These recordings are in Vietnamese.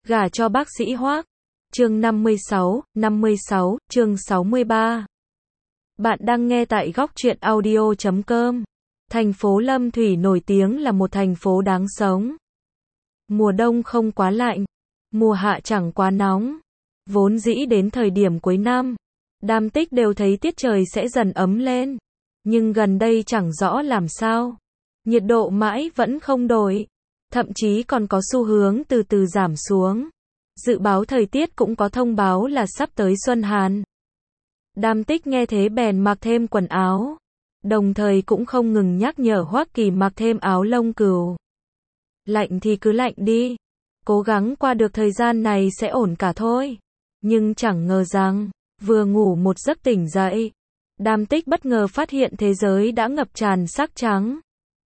Gả cho bác sĩ Hoác. Chương 56, chương 63. Bạn đang nghe tại góc truyện audio.com. Thành phố Lâm Thủy nổi tiếng là một thành phố đáng sống. Mùa đông không quá lạnh, mùa hạ chẳng quá nóng. Vốn dĩ đến thời điểm cuối năm, Đam Tích đều thấy tiết trời sẽ dần ấm lên. Nhưng gần đây chẳng rõ làm sao. Nhiệt độ mãi vẫn không đổi. Thậm chí còn có xu hướng từ từ giảm xuống. Dự báo thời tiết cũng có thông báo là sắp tới xuân hàn. Đam Tích nghe thế bèn mặc thêm quần áo. Đồng thời cũng không ngừng nhắc nhở Hoắc Kỳ mặc thêm áo lông cừu. Lạnh thì cứ lạnh đi. Cố gắng qua được thời gian này sẽ ổn cả thôi. Nhưng chẳng ngờ rằng, vừa ngủ một giấc tỉnh dậy, Đam Tích bất ngờ phát hiện thế giới đã ngập tràn sắc trắng.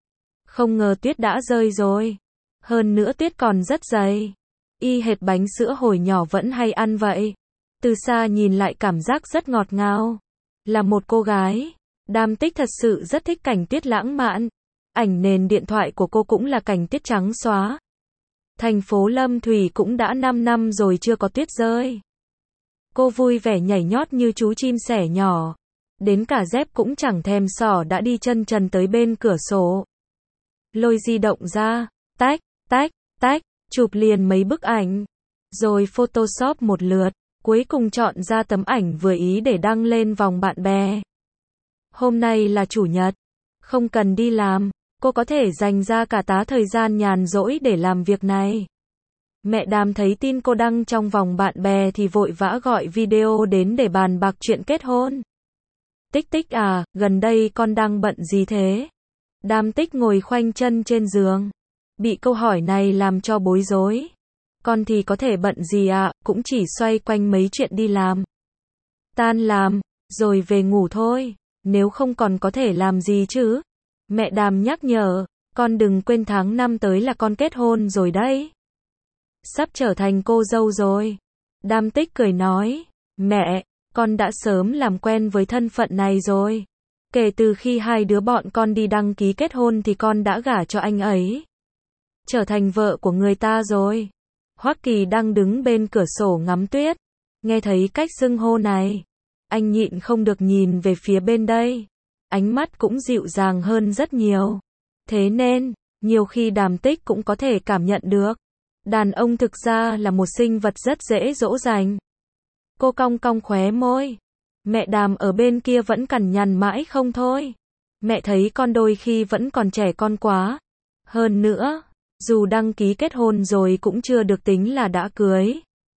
Không ngờ tuyết đã rơi rồi. Hơn nữa tuyết còn rất dày. Y hệt bánh sữa hồi nhỏ vẫn hay ăn vậy. Từ xa nhìn lại cảm giác rất ngọt ngào. Là một cô gái, Đam Tích thật sự rất thích cảnh tuyết lãng mạn. Ảnh nền điện thoại của cô cũng là cảnh tuyết trắng xóa. Thành phố Lâm Thủy cũng đã 5 năm rồi chưa có tuyết rơi. Cô vui vẻ nhảy nhót như chú chim sẻ nhỏ. Đến cả dép cũng chẳng thèm xỏ đã đi chân trần tới bên cửa sổ. Lôi di động ra, tách, tách, chụp liền mấy bức ảnh. Rồi Photoshop một lượt, cuối cùng chọn ra tấm ảnh vừa ý để đăng lên vòng bạn bè. Hôm nay là chủ nhật, không cần đi làm, cô có thể dành ra cả tá thời gian nhàn rỗi để làm việc này. Mẹ Đàm thấy tin cô đăng trong vòng bạn bè thì vội vã gọi video đến để bàn bạc chuyện kết hôn. Tích Tích à, gần đây con đang bận gì thế? Đam Tích ngồi khoanh chân trên giường. Bị câu hỏi này làm cho bối rối. Con thì có thể bận gì ạ, cũng chỉ xoay quanh mấy chuyện đi làm. Tan làm, rồi về ngủ thôi. Nếu không còn có thể làm gì chứ? Mẹ Đàm nhắc nhở, con đừng quên tháng 5 tới là con kết hôn rồi đấy. Sắp trở thành cô dâu rồi. Đam Tích cười nói, mẹ, con đã sớm làm quen với thân phận này rồi. Kể từ khi hai đứa bọn con đi đăng ký kết hôn thì con đã gả cho anh ấy. Trở thành vợ của người ta rồi. Hoắc Kỳ đang đứng bên cửa sổ ngắm tuyết. Nghe thấy cách xưng hô này, anh nhịn không được nhìn về phía bên đây. Ánh mắt cũng dịu dàng hơn rất nhiều. Thế nên, nhiều khi Đàm Tích cũng có thể cảm nhận được. Đàn ông thực ra là một sinh vật rất dễ dỗ dành. Cô cong cong khóe môi. Mẹ Đàm ở bên kia vẫn cằn nhằn mãi không thôi. Mẹ thấy con đôi khi vẫn còn trẻ con quá. Hơn nữa, dù đăng ký kết hôn rồi cũng chưa được tính là đã cưới.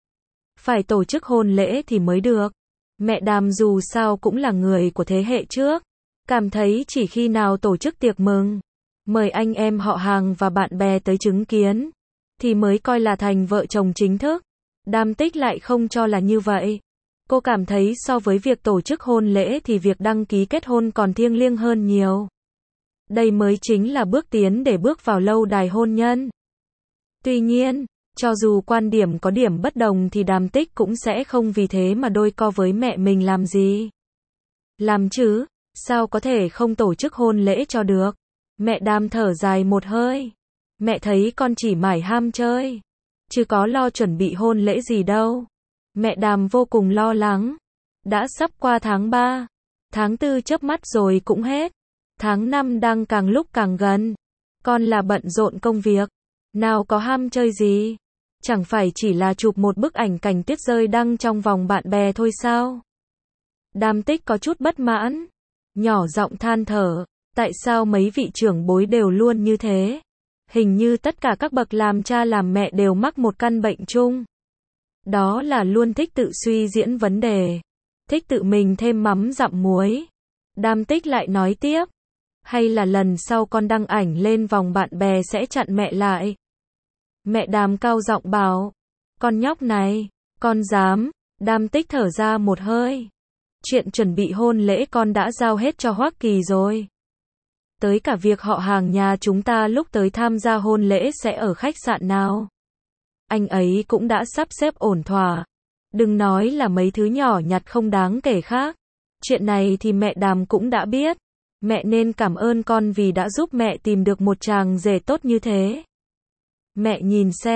Phải tổ chức hôn lễ thì mới được. Mẹ Đàm dù sao cũng là người của thế hệ trước. Cảm thấy chỉ khi nào tổ chức tiệc mừng, mời anh em họ hàng và bạn bè tới chứng kiến, thì mới coi là thành vợ chồng chính thức. Đam Tích lại không cho là như vậy. Cô cảm thấy so với việc tổ chức hôn lễ thì việc đăng ký kết hôn còn thiêng liêng hơn nhiều. Đây mới chính là bước tiến để bước vào lâu đài hôn nhân. Tuy nhiên, cho dù quan điểm có điểm bất đồng thì Đàm Tích cũng sẽ không vì thế mà đôi co với mẹ mình làm gì. Làm chứ, sao có thể không tổ chức hôn lễ cho được. Mẹ Đàm thở dài một hơi. Mẹ thấy con chỉ mải ham chơi, chứ có lo chuẩn bị hôn lễ gì đâu. Mẹ Đàm vô cùng lo lắng. Đã sắp qua tháng 3, tháng 4 chớp mắt rồi cũng hết. Tháng 5 đang càng lúc càng gần. Con là bận rộn công việc, nào có ham chơi gì. Chẳng phải chỉ là chụp một bức ảnh cảnh tuyết rơi đăng trong vòng bạn bè thôi sao? Đam Tích có chút bất mãn, nhỏ giọng than thở, tại sao mấy vị trưởng bối đều luôn như thế? Hình như tất cả các bậc làm cha làm mẹ đều mắc một căn bệnh chung. Đó là luôn thích tự suy diễn vấn đề, thích tự mình thêm mắm dặm muối. Đam Tích lại nói tiếp, hay là lần sau con đăng ảnh lên vòng bạn bè sẽ chặn mẹ lại. Mẹ Đàm cao giọng bảo, con nhóc này, con dám. Đam Tích thở ra một hơi. Chuyện chuẩn bị hôn lễ con đã giao hết cho Hoắc Kỳ rồi. Tới cả việc họ hàng nhà chúng ta lúc tới tham gia hôn lễ sẽ ở khách sạn nào, anh ấy cũng đã sắp xếp ổn thỏa. Đừng nói là mấy thứ nhỏ nhặt không đáng kể khác. Chuyện này thì mẹ Đàm cũng đã biết. Mẹ nên cảm ơn con vì đã giúp mẹ tìm được một chàng rể tốt như thế. Mẹ nhìn xem,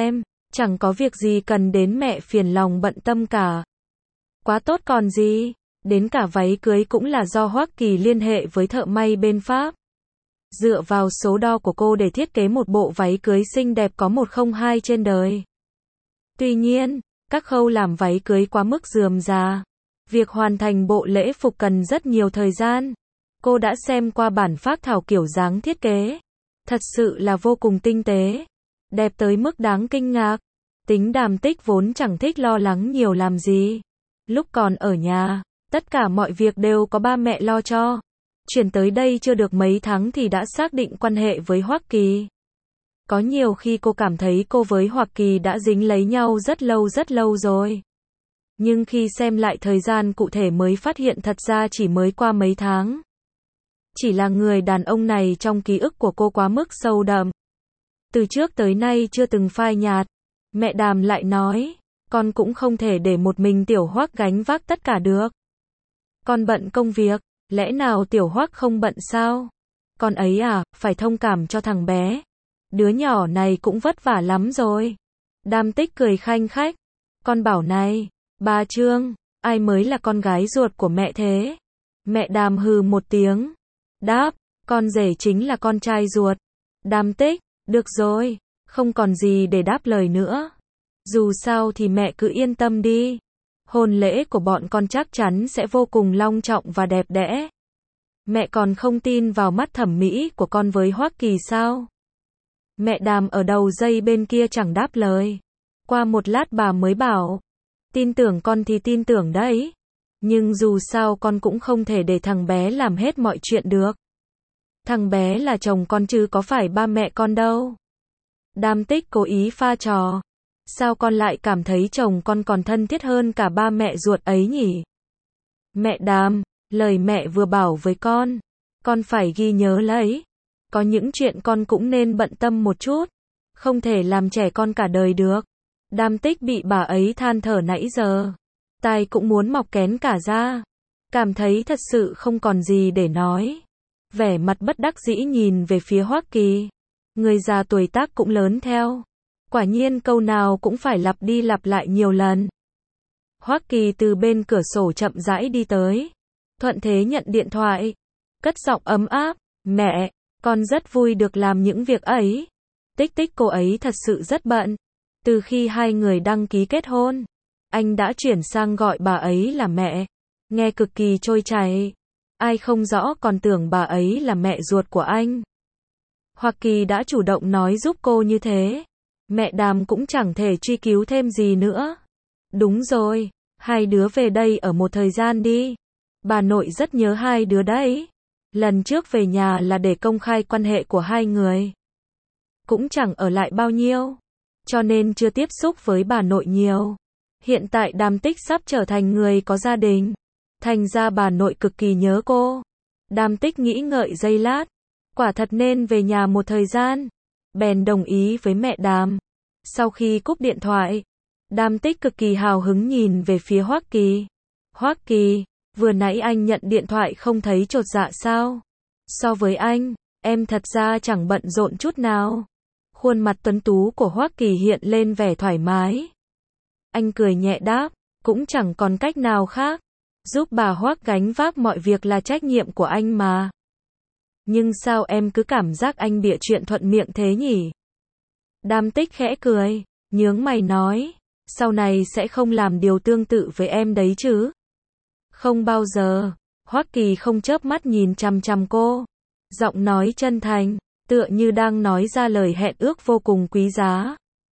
Chẳng có việc gì cần đến mẹ phiền lòng bận tâm cả. Quá tốt còn gì, đến cả váy cưới cũng là do Hoắc Kỳ liên hệ với thợ may bên Pháp. Dựa vào số đo của cô để thiết kế một bộ váy cưới xinh đẹp có 102 trên đời. Tuy nhiên, các khâu làm váy cưới quá mức rườm rà. Việc hoàn thành bộ lễ phục cần rất nhiều thời gian. Cô đã xem qua bản phác thảo kiểu dáng thiết kế. Thật sự là vô cùng tinh tế. Đẹp tới mức đáng kinh ngạc. Tính Đàm Tích vốn chẳng thích lo lắng nhiều làm gì. Lúc còn ở nhà, tất cả mọi việc đều có ba mẹ lo cho. Chuyển tới đây chưa được mấy tháng thì đã xác định quan hệ với Hoắc Kỳ. Có nhiều khi cô cảm thấy cô với Hoắc Kỳ đã dính lấy nhau rất lâu rồi. Nhưng khi xem lại thời gian cụ thể mới phát hiện thật ra chỉ mới qua mấy tháng. Chỉ là người đàn ông này trong ký ức của cô quá mức sâu đậm. Từ trước tới nay chưa từng phai nhạt. Mẹ Đàm lại nói, con cũng không thể để một mình Tiểu Hoắc gánh vác tất cả được. Con bận công việc, lẽ nào Tiểu Hoắc không bận sao? Con ấy à, phải thông cảm cho thằng bé. Đứa nhỏ này cũng vất vả lắm rồi. Đàm Tích cười khanh khách. Con bảo này, bà Trương, ai mới là con gái ruột của mẹ thế? Mẹ Đàm hừ một tiếng. Đáp, con rể chính là con trai ruột. Đàm Tích, được rồi, không còn gì để đáp lời nữa. Dù sao thì mẹ cứ yên tâm đi. Hôn lễ của bọn con chắc chắn sẽ vô cùng long trọng và đẹp đẽ. Mẹ còn không tin vào mắt thẩm mỹ của con với Hoắc Kỳ sao? Mẹ Đàm ở đầu dây bên kia chẳng đáp lời. Qua một lát bà mới bảo, tin tưởng con thì tin tưởng đấy. Nhưng dù sao con cũng không thể để thằng bé làm hết mọi chuyện được. Thằng bé là chồng con chứ có phải ba mẹ con đâu. Đàm Tích cố ý pha trò. Sao con lại cảm thấy chồng con còn thân thiết hơn cả ba mẹ ruột ấy nhỉ? Mẹ Đàm, lời mẹ vừa bảo với con phải ghi nhớ lấy. Có những chuyện con cũng nên bận tâm một chút. Không thể làm trẻ con cả đời được. Đàm Tích bị bà ấy than thở nãy giờ. Tai cũng muốn mọc kén cả ra. Cảm thấy thật sự không còn gì để nói. Vẻ mặt bất đắc dĩ nhìn về phía Hoắc Kỳ. Người già tuổi tác cũng lớn theo. Quả nhiên câu nào cũng phải lặp đi lặp lại nhiều lần. Hoắc Kỳ từ bên cửa sổ chậm rãi đi tới. Thuận thế nhận điện thoại. Cất giọng ấm áp. Mẹ, con rất vui được làm những việc ấy. Tích Tích cô ấy thật sự rất bận. Từ khi hai người đăng ký kết hôn, anh đã chuyển sang gọi bà ấy là mẹ. Nghe cực kỳ trôi chảy. Ai không rõ còn tưởng bà ấy là mẹ ruột của anh. Hoắc Kỳ đã chủ động nói giúp cô như thế. Mẹ Đàm cũng chẳng thể truy cứu thêm gì nữa. Đúng rồi, hai đứa về đây ở một thời gian đi. Bà nội rất nhớ hai đứa đấy. Lần trước về nhà là để công khai quan hệ của hai người. Cũng chẳng ở lại bao nhiêu. Cho nên chưa tiếp xúc với bà nội nhiều. Hiện tại Đàm Tích sắp trở thành người có gia đình. Thành ra bà nội cực kỳ nhớ cô. Đàm Tích nghĩ ngợi giây lát. Quả thật nên về nhà một thời gian. Bèn đồng ý với mẹ Đàm. Sau khi cúp điện thoại, Đàm Tích cực kỳ hào hứng nhìn về phía Hoắc Kỳ. Hoắc Kỳ, vừa nãy anh nhận điện thoại không thấy chột dạ sao? So với anh, em thật ra chẳng bận rộn chút nào. Khuôn mặt tuấn tú của Hoắc Kỳ hiện lên vẻ thoải mái. Anh cười nhẹ đáp, cũng chẳng còn cách nào khác. Giúp bà Hoắc gánh vác mọi việc là trách nhiệm của anh mà. Nhưng sao em cứ cảm giác anh bịa chuyện thuận miệng thế nhỉ? Đàm Tích khẽ cười, nhướng mày nói, sau này sẽ không làm điều tương tự với em đấy chứ? Không bao giờ. Hoắc Kỳ không chớp mắt nhìn chằm chằm cô. Giọng nói chân thành, tựa như đang nói ra lời hẹn ước vô cùng quý giá.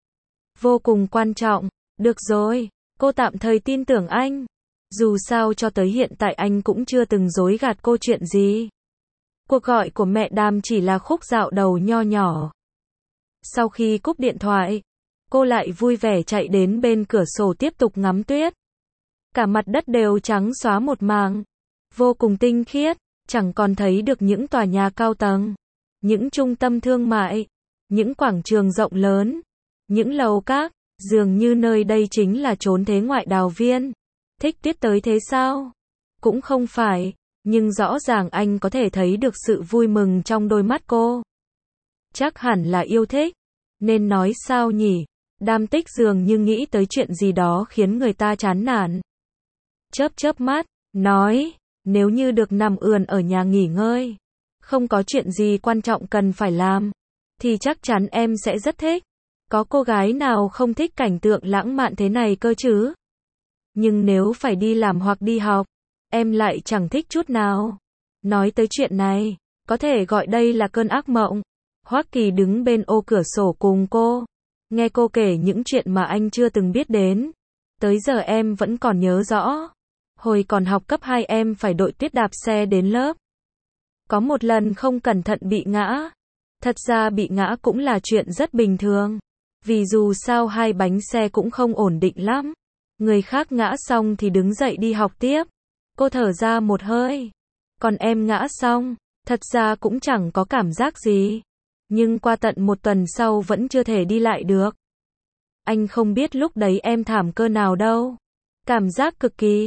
Vô cùng quan trọng. Được rồi, cô tạm thời tin tưởng anh. Dù sao cho tới hiện tại anh cũng chưa từng dối gạt cô chuyện gì. Cuộc gọi của mẹ Đàm chỉ là khúc dạo đầu nho nhỏ. Sau khi cúp điện thoại, cô lại vui vẻ chạy đến bên cửa sổ tiếp tục ngắm tuyết. Cả mặt đất đều trắng xóa một mảng. Vô cùng tinh khiết, chẳng còn thấy được những tòa nhà cao tầng, những trung tâm thương mại, những quảng trường rộng lớn, những lầu các, dường như nơi đây chính là chốn thế ngoại đào viên. Thích tiếp tới thế sao? Cũng không phải, nhưng rõ ràng anh có thể thấy được sự vui mừng trong đôi mắt cô. Chắc hẳn là yêu thích, nên nói sao nhỉ? Đam Tích dường như nghĩ tới chuyện gì đó khiến người ta chán nản. Chớp chớp mắt, nói, nếu như được nằm ườn ở nhà nghỉ ngơi, không có chuyện gì quan trọng cần phải làm, thì chắc chắn em sẽ rất thích. Có cô gái nào không thích cảnh tượng lãng mạn thế này cơ chứ? Nhưng nếu phải đi làm hoặc đi học, em lại chẳng thích chút nào. Nói tới chuyện này, có thể gọi đây là cơn ác mộng. Hoắc Kỳ đứng bên ô cửa sổ cùng cô, nghe cô kể những chuyện mà anh chưa từng biết đến. Tới giờ em vẫn còn nhớ rõ. Hồi còn học cấp 2 em phải đội tuyết đạp xe đến lớp. Có một lần không cẩn thận bị ngã. Thật ra bị ngã cũng là chuyện rất bình thường. Vì dù sao hai bánh xe cũng không ổn định lắm. Người khác ngã xong thì đứng dậy đi học tiếp. Cô thở ra một hơi. Còn em ngã xong, thật ra cũng chẳng có cảm giác gì. Nhưng qua tận một tuần sau vẫn chưa thể đi lại được. Anh không biết lúc đấy em thảm cơ nào đâu. Cảm giác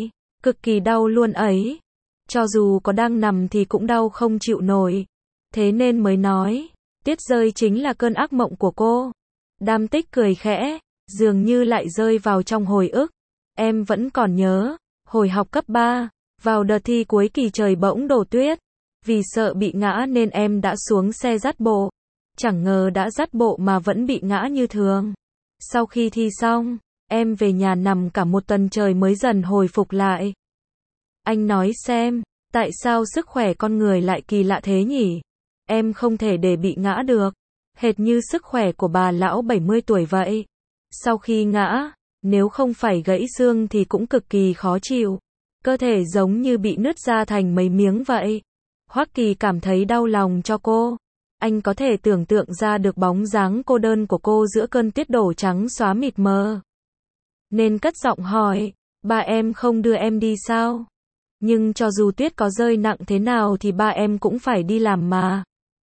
cực kỳ đau luôn ấy. Cho dù có đang nằm thì cũng đau không chịu nổi. Thế nên mới nói, tuyết rơi chính là cơn ác mộng của cô. Đam Tích cười khẽ, dường như lại rơi vào trong hồi ức. Em vẫn còn nhớ, hồi học cấp 3, vào đợt thi cuối kỳ trời bỗng đổ tuyết. Vì sợ bị ngã nên em đã xuống xe dắt bộ. Chẳng ngờ đã dắt bộ mà vẫn bị ngã như thường. Sau khi thi xong, em về nhà nằm cả một tuần trời mới dần hồi phục lại. Anh nói xem, tại sao sức khỏe con người lại kỳ lạ thế nhỉ? Em không thể để bị ngã được. Hệt như sức khỏe của bà lão 70 tuổi vậy. Sau khi ngã, nếu không phải gãy xương thì cũng cực kỳ khó chịu. Cơ thể giống như bị nứt ra thành mấy miếng vậy. Hoắc Kỳ cảm thấy đau lòng cho cô. Anh có thể tưởng tượng ra được bóng dáng cô đơn của cô giữa cơn tuyết đổ trắng xóa mịt mờ. Nên cất giọng hỏi, ba em không đưa em đi sao? Nhưng cho dù tuyết có rơi nặng thế nào thì ba em cũng phải đi làm mà.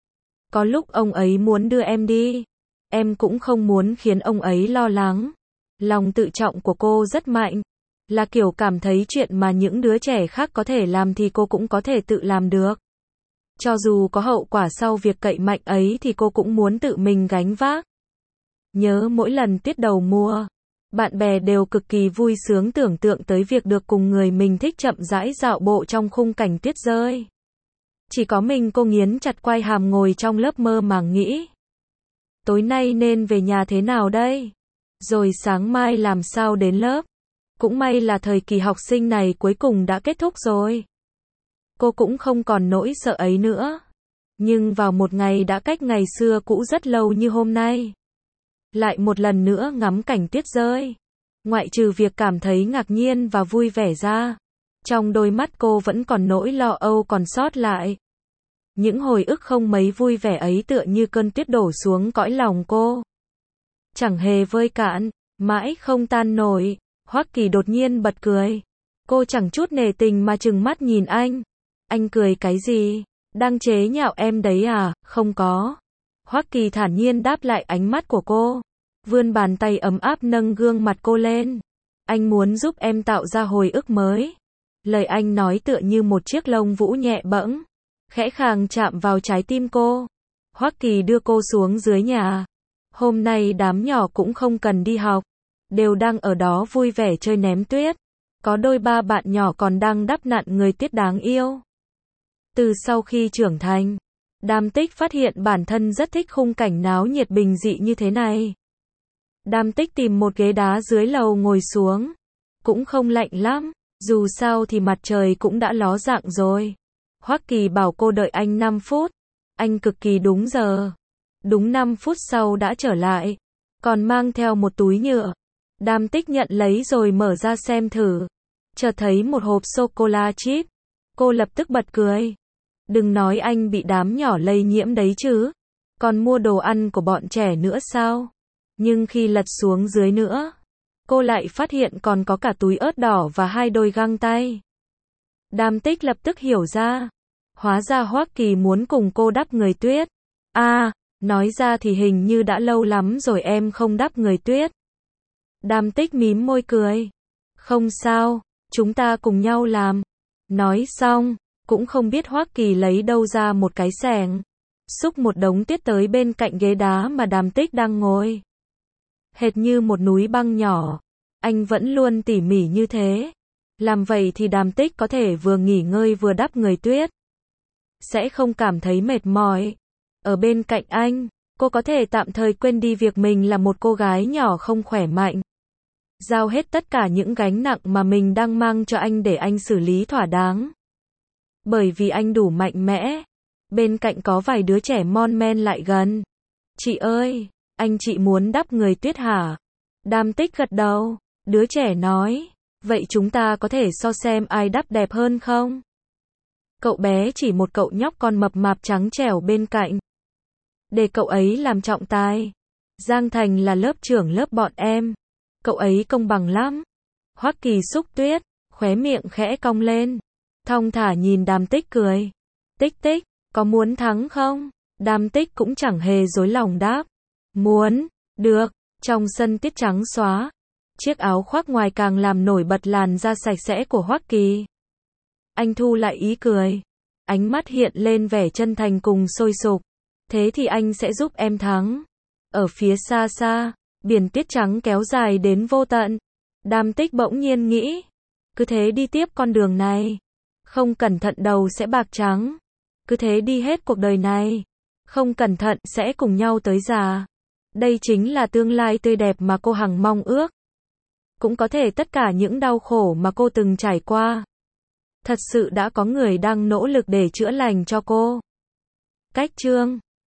Có lúc ông ấy muốn đưa em đi. Em cũng không muốn khiến ông ấy lo lắng. Lòng tự trọng của cô rất mạnh. Là kiểu cảm thấy chuyện mà những đứa trẻ khác có thể làm thì cô cũng có thể tự làm được. Cho dù có hậu quả sau việc cậy mạnh ấy thì cô cũng muốn tự mình gánh vác. Nhớ mỗi lần tuyết đầu mùa, bạn bè đều cực kỳ vui sướng tưởng tượng tới việc được cùng người mình thích chậm rãi dạo bộ trong khung cảnh tuyết rơi. Chỉ có mình cô nghiến chặt quai hàm ngồi trong lớp mơ màng nghĩ. Tối nay nên về nhà thế nào đây? Rồi sáng mai làm sao đến lớp? Cũng may là thời kỳ học sinh này cuối cùng đã kết thúc rồi. Cô cũng không còn nỗi sợ ấy nữa. Nhưng vào một ngày đã cách ngày xưa cũ rất lâu như hôm nay. Lại một lần nữa ngắm cảnh tuyết rơi. Ngoại trừ việc cảm thấy ngạc nhiên và vui vẻ ra. Trong đôi mắt cô vẫn còn nỗi lo âu còn sót lại. Những hồi ức không mấy vui vẻ ấy tựa như cơn tuyết đổ xuống cõi lòng cô. Chẳng hề vơi cạn, mãi không tan nổi. Hoắc Kỳ đột nhiên bật cười. Cô chẳng chút nể tình mà trừng mắt nhìn anh. Anh cười cái gì? Đang chế nhạo em đấy à? Không có. Hoắc Kỳ thản nhiên đáp lại ánh mắt của cô. Vươn bàn tay ấm áp nâng gương mặt cô lên. Anh muốn giúp em tạo ra hồi ức mới. Lời anh nói tựa như một chiếc lông vũ nhẹ bẫng. Khẽ khàng chạm vào trái tim cô. Hoắc Kỳ đưa cô xuống dưới nhà. Hôm nay đám nhỏ cũng không cần đi học. Đều đang ở đó vui vẻ chơi ném tuyết. Có đôi ba bạn nhỏ còn đang đắp nặn người tuyết đáng yêu. Từ sau khi trưởng thành, Đam Tích phát hiện bản thân rất thích khung cảnh náo nhiệt bình dị như thế này. Đam Tích tìm một ghế đá dưới lầu ngồi xuống. Cũng không lạnh lắm, dù sao thì mặt trời cũng đã ló dạng rồi. Hoắc Kỳ bảo cô đợi anh 5 phút. Anh cực kỳ đúng giờ. Đúng 5 phút sau đã trở lại. Còn mang theo một túi nhựa. Đam Tích nhận lấy rồi mở ra xem thử. Chợt thấy một hộp sô-cô-la chip. Cô lập tức bật cười. Đừng nói anh bị đám nhỏ lây nhiễm đấy chứ. Còn mua đồ ăn của bọn trẻ nữa sao? Nhưng khi lật xuống dưới nữa, cô lại phát hiện còn có cả túi ớt đỏ và 2 đôi găng tay. Đam Tích lập tức hiểu ra. Hóa ra Hoắc Kỳ muốn cùng cô đắp người tuyết. À, nói ra thì hình như đã lâu lắm rồi em không đắp người tuyết. Đam Tích mím môi cười. Không sao, chúng ta cùng nhau làm. Nói xong, cũng không biết Hoắc Kỳ lấy đâu ra một cái xẻng. Xúc một đống tuyết tới bên cạnh ghế đá mà Đam Tích đang ngồi. hệt như một núi băng nhỏ. Anh vẫn luôn tỉ mỉ như thế. Làm vậy thì Đàm Tích có thể vừa nghỉ ngơi vừa đắp người Tuyết. Sẽ không cảm thấy mệt mỏi. Ở bên cạnh anh, cô có thể tạm thời quên đi việc mình là một cô gái nhỏ không khỏe mạnh. Giao hết tất cả những gánh nặng mà mình đang mang cho anh để anh xử lý thỏa đáng. Bởi vì anh đủ mạnh mẽ. Bên cạnh có vài đứa trẻ mon men lại gần. Chị ơi, anh chị muốn đắp người Tuyết hả? Đàm Tích gật đầu. Đứa trẻ nói, vậy chúng ta có thể so xem ai đắp đẹp hơn không? Cậu bé chỉ một cậu nhóc con mập mạp trắng trẻo bên cạnh. Để cậu ấy làm trọng tài. Giang Thành là lớp trưởng lớp bọn em. Cậu ấy công bằng lắm. Hoắc Kỳ xúc Tuyết, khóe miệng khẽ cong lên. Thong thả nhìn Đàm Tích cười. Tích Tích, có muốn thắng không? Đàm Tích cũng chẳng hề dối lòng đáp. Muốn, được. Trong sân tiết trắng xóa. Chiếc áo khoác ngoài càng làm nổi bật làn da sạch sẽ của Hoắc Kỳ. Anh thu lại ý cười. Ánh mắt hiện lên vẻ chân thành cùng sôi sục. Thế thì anh sẽ giúp em thắng. Ở phía xa xa, biển tuyết trắng kéo dài đến vô tận. Đàm Tích bỗng nhiên nghĩ. Cứ thế đi tiếp con đường này. Không cẩn thận đầu sẽ bạc trắng. Cứ thế đi hết cuộc đời này. Không cẩn thận sẽ cùng nhau tới già. Đây chính là tương lai tươi đẹp mà cô hằng mong ước. Cũng có thể tất cả những đau khổ mà cô từng trải qua. Thật sự đã có người đang nỗ lực để chữa lành cho cô. Cách chương